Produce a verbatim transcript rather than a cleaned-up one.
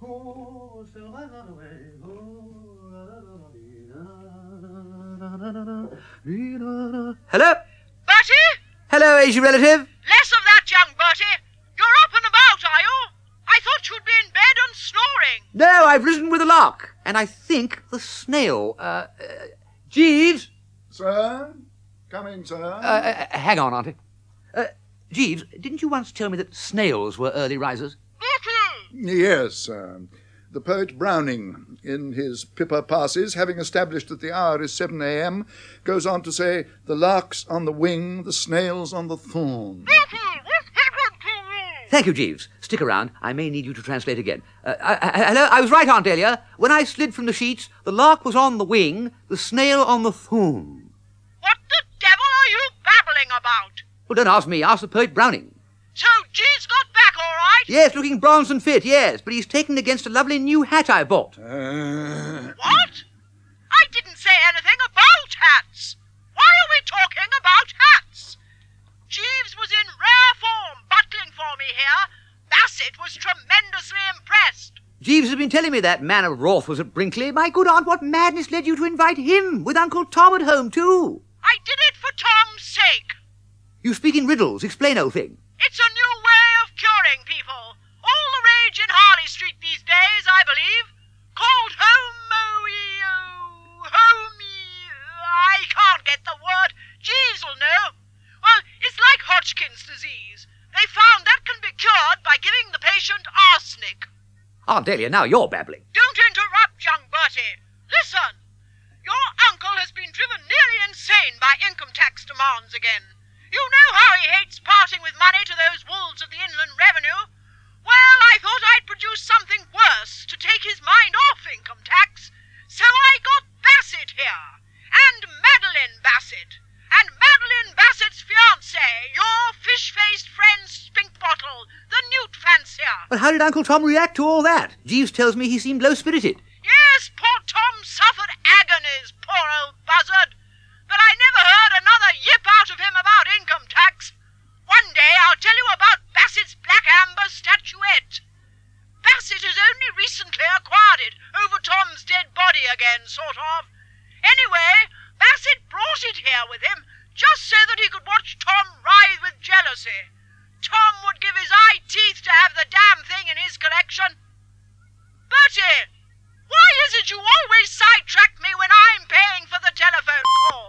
Oh, still I not away. Hello? Bertie? Hello, Asian relative. Less of that, young Bertie. You're up and about, are you? I thought you'd be in bed and snoring. No, I've risen with the lark, and I think the snail. Uh, uh Jeeves? Sir? Coming, sir. Uh, uh, hang on, Auntie. Uh, Jeeves, didn't you once tell me that snails were early risers? Yes, sir. The poet Browning, in his Pippa Passes, having established that the hour is seven a.m., goes on to say, the lark's on the wing, the snail's on the thorn. Thank you, Jeeves. Stick around. I may need you to translate again. Uh, uh, hello? I was right, Aunt Dahlia. When I slid from the sheets, the lark was on the wing, the snail on the thorn. What the devil are you babbling about? Well, don't ask me. Ask the poet Browning. So Jeeves got back all right? Yes, looking bronzed and fit, yes. But he's taken against a lovely new hat I bought. Uh... What? I didn't say anything about hats. Why are we talking about hats? Jeeves was in rare form, buttling for me here. Bassett was tremendously impressed. Jeeves has been telling me that man of wrath was at Brinkley. My good aunt, what madness led you to invite him, with Uncle Tom at home, too? I did it for Tom's sake. You speak in riddles. Explain, old thing. It's a new way of curing people. All the rage in Harley Street these days, I believe. Called homo... homi... I can't get the word. Jeeves will know. Well, it's like Hodgkin's disease. They found that can be cured by giving the patient arsenic. Aunt Dahlia, now you're babbling. Don't interrupt, young Bertie. Listen. Your uncle has been driven nearly insane by income tax demands again. You know how he hates parting with money to those wolves of the Inland Revenue. Well, I thought I'd produce something worse to take his mind off income tax. So I got Bassett here. And Madeline Bassett. And Madeline Bassett's fiancé, your fish-faced friend Spinkbottle, the newt fancier. But how did Uncle Tom react to all that? Jeeves tells me he seemed low-spirited. Yes, poor Tom suffered agonies, poor old buzzard. But I never heard another yip out of him about income tax. One day I'll tell you about Bassett's black amber statuette. Bassett has only recently acquired it over Tom's dead body again, sort of. Anyway, Bassett brought it here with him just so that he could watch Tom writhe with jealousy. Tom would give his eye teeth to have the damn thing in his collection. Bertie, why is it you always sidetrack me when I'm paying for the telephone call?